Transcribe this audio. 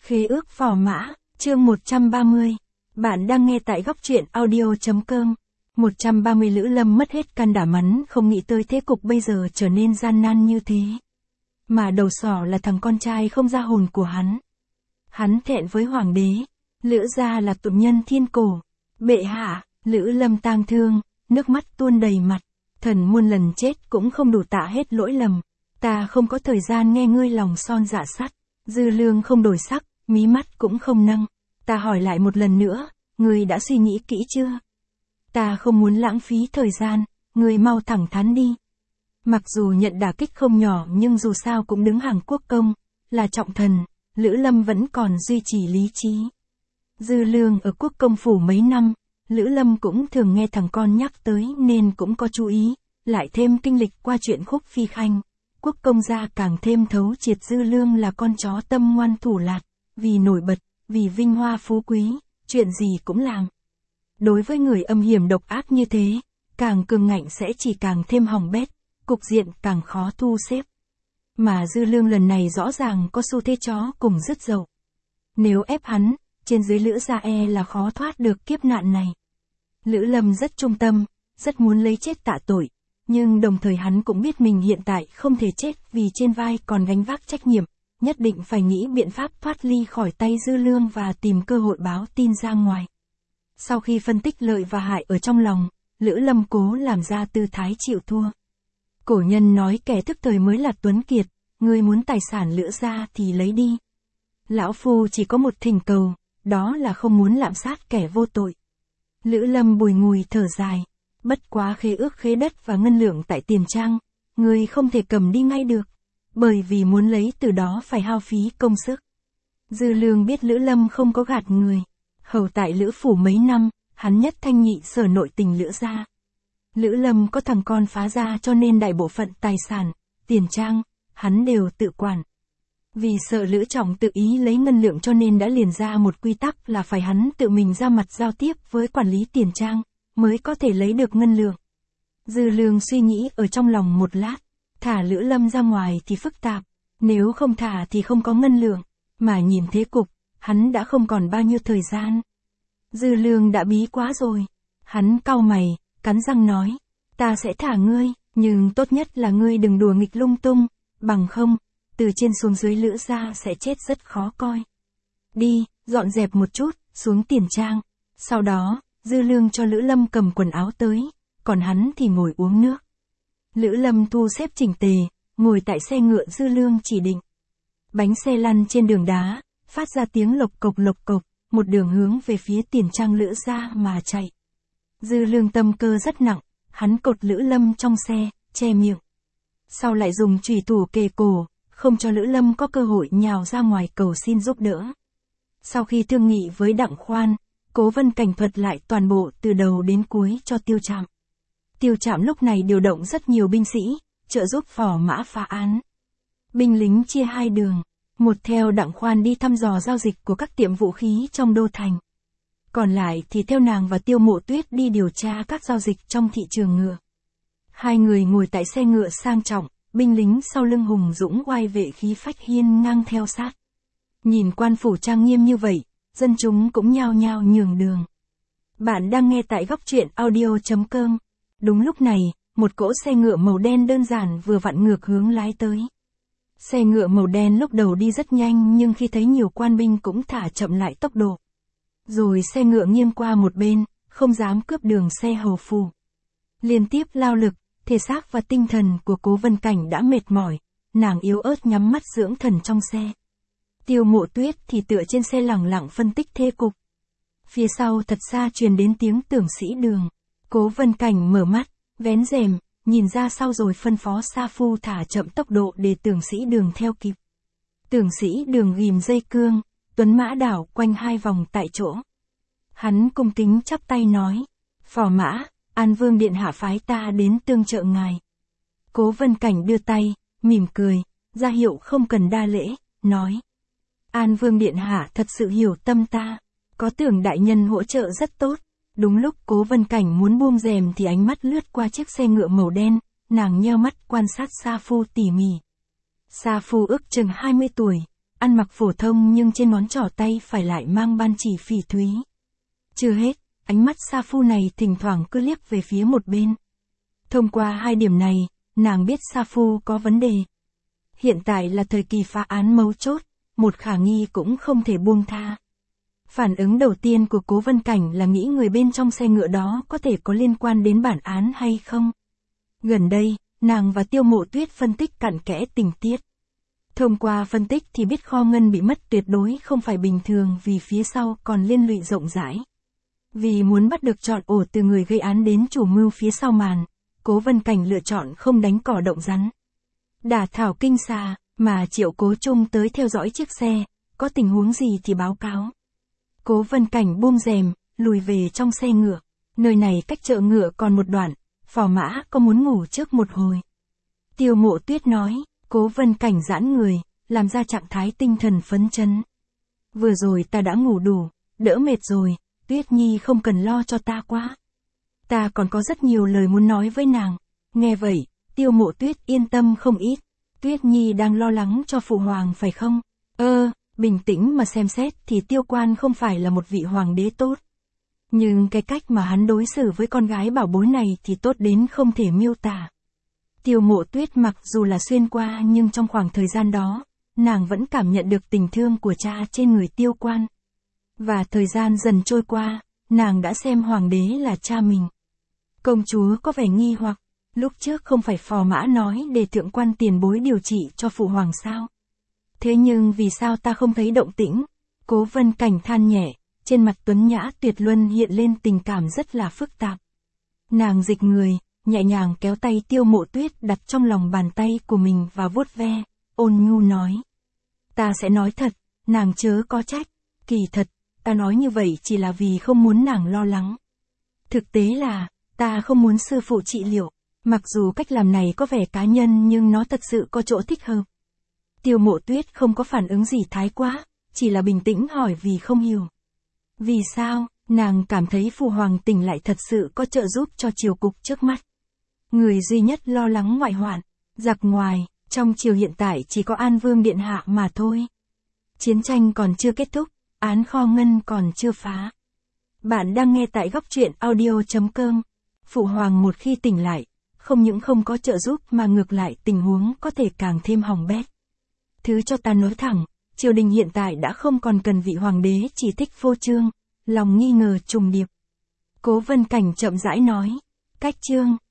Khế ước phò mã, chương 130. Bạn đang nghe tại góc truyện audio.com. 130 Lữ Lâm mất hết can đảm, hắn không nghĩ tới thế cục bây giờ trở nên gian nan như thế. Mà đầu sỏ là thằng con trai không ra hồn của hắn. Hắn thẹn với hoàng đế, Lữ gia là tụng nhân thiên cổ. Bệ hạ, Lữ Lâm tang thương, nước mắt tuôn đầy mặt. Thần muôn lần chết cũng không đủ tạ hết lỗi lầm. Ta không có thời gian nghe ngươi lòng son dạ sắt. Dư Lương không đổi sắc, mí mắt cũng không nâng. Ta hỏi lại một lần nữa, ngươi đã suy nghĩ kỹ chưa? Ta không muốn lãng phí thời gian, ngươi mau thẳng thắn đi. Mặc dù nhận đả kích không nhỏ nhưng dù sao cũng đứng hàng quốc công, là trọng thần, Lữ Lâm vẫn còn duy trì lý trí. Dư Lương ở quốc công phủ mấy năm, Lữ Lâm cũng thường nghe thằng con nhắc tới nên cũng có chú ý, lại thêm kinh lịch qua chuyện Khúc Phi Khanh. Quốc công gia càng thêm thấu triệt Dư Lương là con chó tâm ngoan thủ lạt, vì nổi bật, vì vinh hoa phú quý, chuyện gì cũng làm. Đối với người âm hiểm độc ác như thế, càng cường ngạnh sẽ chỉ càng thêm hỏng bét, cục diện càng khó thu xếp. Mà Dư Lương lần này rõ ràng có xu thế chó cùng rứt dậu. Nếu ép hắn, trên dưới Lữ gia là khó thoát được kiếp nạn này. Lữ Lâm rất trung tâm, rất muốn lấy chết tạ tội. Nhưng đồng thời hắn cũng biết mình hiện tại không thể chết vì trên vai còn gánh vác trách nhiệm, nhất định phải nghĩ biện pháp thoát ly khỏi tay Dư Lương và tìm cơ hội báo tin ra ngoài. Sau khi phân tích lợi và hại ở trong lòng, Lữ Lâm cố làm ra tư thái chịu thua. Cổ nhân nói kẻ thức thời mới là tuấn kiệt, ngươi muốn tài sản Lữ gia thì lấy đi. Lão phu chỉ có một thỉnh cầu, đó là không muốn lạm sát kẻ vô tội. Lữ Lâm bùi ngùi thở dài. Bất quá khế ước khế đất và ngân lượng tại Tiền Trang, ngươi không thể cầm đi ngay được, bởi vì muốn lấy từ đó phải hao phí công sức. Dư Lương biết Lữ Lâm không có gạt người, hầu tại Lữ phủ mấy năm, hắn nhất thanh nhị sở nội tình Lữ gia. Lữ Lâm có thằng con phá gia cho nên đại bộ phận tài sản, Tiền Trang, hắn đều tự quản. Vì sợ Lữ Trọng tự ý lấy ngân lượng cho nên đã liền ra một quy tắc là phải hắn tự mình ra mặt giao tiếp với quản lý Tiền Trang, mới có thể lấy được ngân lượng. Dư Lương suy nghĩ ở trong lòng một lát, thả Lữ Lâm ra ngoài thì phức tạp, nếu không thả thì không có ngân lượng, mà nhìn thế cục, hắn đã không còn bao nhiêu thời gian. Dư Lương đã bí quá rồi, hắn cau mày, cắn răng nói, ta sẽ thả ngươi, nhưng tốt nhất là ngươi đừng đùa nghịch lung tung, bằng không, từ trên xuống dưới Lữ gia sẽ chết rất khó coi. Đi, dọn dẹp một chút, xuống Tiền Trang, sau đó, Dư Lương cho Lữ Lâm cầm quần áo tới, còn hắn thì ngồi uống nước. Lữ Lâm thu xếp chỉnh tề, ngồi tại xe ngựa Dư Lương chỉ định. Bánh xe lăn trên đường đá, phát ra tiếng lộc cộc, một đường hướng về phía Tiền Trang Lữ gia mà chạy. Dư Lương tâm cơ rất nặng, hắn cột Lữ Lâm trong xe, che miệng. Sau lại dùng chùy thủ kề cổ, không cho Lữ Lâm có cơ hội nhào ra ngoài cầu xin giúp đỡ. Sau khi thương nghị với Đặng Khoan, Cố Vân Cảnh thuật lại toàn bộ từ đầu đến cuối cho Tiêu Trạm. Tiêu Trạm lúc này điều động rất nhiều binh sĩ, trợ giúp phò mã phá án. Binh lính chia hai đường, một theo Đặng Khoan đi thăm dò giao dịch của các tiệm vũ khí trong đô thành. Còn lại thì theo nàng và Tiêu Mộ Tuyết đi điều tra các giao dịch trong thị trường ngựa. Hai người ngồi tại xe ngựa sang trọng, binh lính sau lưng hùng dũng oai vệ khí phách hiên ngang theo sát. Nhìn quan phủ trang nghiêm như vậy, dân chúng cũng nhao nhao nhường đường. Bạn đang nghe tại góc truyện audio.com. Đúng lúc này, một cỗ xe ngựa màu đen đơn giản vừa vặn ngược hướng lái tới. Xe ngựa màu đen lúc đầu đi rất nhanh nhưng khi thấy nhiều quan binh cũng thả chậm lại tốc độ. Rồi xe ngựa nghiêng qua một bên, không dám cướp đường xe hầu phủ. Liên tiếp lao lực, thể xác và tinh thần của Cố Vân Cảnh đã mệt mỏi, nàng yếu ớt nhắm mắt dưỡng thần trong xe. Tiêu Mộ Tuyết thì tựa trên xe lẳng lặng phân tích thế cục. Phía sau thật xa truyền đến tiếng Tưởng Sĩ Đường. Cố Vân Cảnh mở mắt, vén rèm, nhìn ra sau rồi phân phó sa phu thả chậm tốc độ để Tưởng Sĩ Đường theo kịp. Tưởng Sĩ Đường ghìm dây cương, tuấn mã đảo quanh hai vòng tại chỗ. Hắn cung kính chắp tay nói, phò mã, An Vương điện hạ phái ta đến tương trợ ngài. Cố Vân Cảnh đưa tay, mỉm cười, ra hiệu không cần đa lễ, nói. An Vương điện hạ thật sự hiểu tâm ta, có Tưởng đại nhân hỗ trợ rất tốt. Đúng lúc Cố Vân Cảnh muốn buông rèm thì ánh mắt lướt qua chiếc xe ngựa màu đen, nàng nheo mắt quan sát sa phu tỉ mỉ. Sa phu ước chừng 20 tuổi, ăn mặc phổ thông nhưng trên ngón trỏ tay phải lại mang ban chỉ phỉ thúy. Chưa hết, ánh mắt sa phu này thỉnh thoảng cứ liếc về phía một bên. Thông qua hai điểm này, nàng biết sa phu có vấn đề. Hiện tại là thời kỳ phá án mấu chốt, một khả nghi cũng không thể buông tha. Phản ứng đầu tiên của Cố Vân Cảnh là nghĩ người bên trong xe ngựa đó có thể có liên quan đến bản án hay không. Gần đây, nàng và Tiêu Mộ Tuyết phân tích cặn kẽ tình tiết. Thông qua phân tích thì biết kho ngân bị mất tuyệt đối không phải bình thường vì phía sau còn liên lụy rộng rãi. Vì muốn bắt được trọn ổ từ người gây án đến chủ mưu phía sau màn, Cố Vân Cảnh lựa chọn không đánh cỏ động rắn. Đả thảo kinh xà, mà triệu Cố Trung tới theo dõi chiếc xe, có tình huống gì thì báo cáo. Cố Vân Cảnh buông rèm, lùi về trong xe ngựa. Nơi này cách chợ ngựa còn một đoạn, phò mã có muốn ngủ trước một hồi. Tiêu Mộ Tuyết nói, Cố Vân Cảnh giãn người, làm ra trạng thái tinh thần phấn chấn. Vừa rồi ta đã ngủ đủ, đỡ mệt rồi, Tuyết Nhi không cần lo cho ta quá. Ta còn có rất nhiều lời muốn nói với nàng. Nghe vậy, Tiêu Mộ Tuyết yên tâm không ít. Tuyết Nhi đang lo lắng cho phụ hoàng phải không? Bình tĩnh mà xem xét thì Tiêu Quan không phải là một vị hoàng đế tốt. Nhưng cái cách mà hắn đối xử với con gái bảo bối này thì tốt đến không thể miêu tả. Tiêu Mộ Tuyết mặc dù là xuyên qua nhưng trong khoảng thời gian đó, nàng vẫn cảm nhận được tình thương của cha trên người Tiêu Quan. Và thời gian dần trôi qua, nàng đã xem hoàng đế là cha mình. Công chúa có vẻ nghi hoặc, lúc trước không phải phò mã nói để thượng quan tiền bối điều trị cho phụ hoàng sao? Thế nhưng vì sao ta không thấy động tĩnh? Cố Vân Cảnh than nhẹ, trên mặt tuấn nhã tuyệt luân hiện lên tình cảm rất là phức tạp. Nàng dịch người, nhẹ nhàng kéo tay Tiêu Mộ Tuyết đặt trong lòng bàn tay của mình và vuốt ve, ôn nhu nói. Ta sẽ nói thật, nàng chớ có trách, kỳ thật, ta nói như vậy chỉ là vì không muốn nàng lo lắng. Thực tế là, ta không muốn sư phụ trị liệu, mặc dù cách làm này có vẻ cá nhân nhưng nó thật sự có chỗ thích hợp. Tiêu Mộ Tuyết không có phản ứng gì thái quá, chỉ là bình tĩnh hỏi vì không hiểu. Vì sao, nàng cảm thấy phụ hoàng tỉnh lại thật sự có trợ giúp cho triều cục trước mắt. Người duy nhất lo lắng ngoại hoạn, giặc ngoài, trong triều hiện tại chỉ có An Vương Điện Hạ mà thôi. Chiến tranh còn chưa kết thúc, án kho ngân còn chưa phá. Bạn đang nghe tại góc truyện audio.com. Phụ hoàng một khi tỉnh lại, không những không có trợ giúp mà ngược lại tình huống có thể càng thêm hỏng bét. Thứ cho ta nói thẳng, triều đình hiện tại đã không còn cần vị hoàng đế chỉ thích phô trương, lòng nghi ngờ trùng điệp. Cố Vân Cảnh chậm rãi nói, cách trương,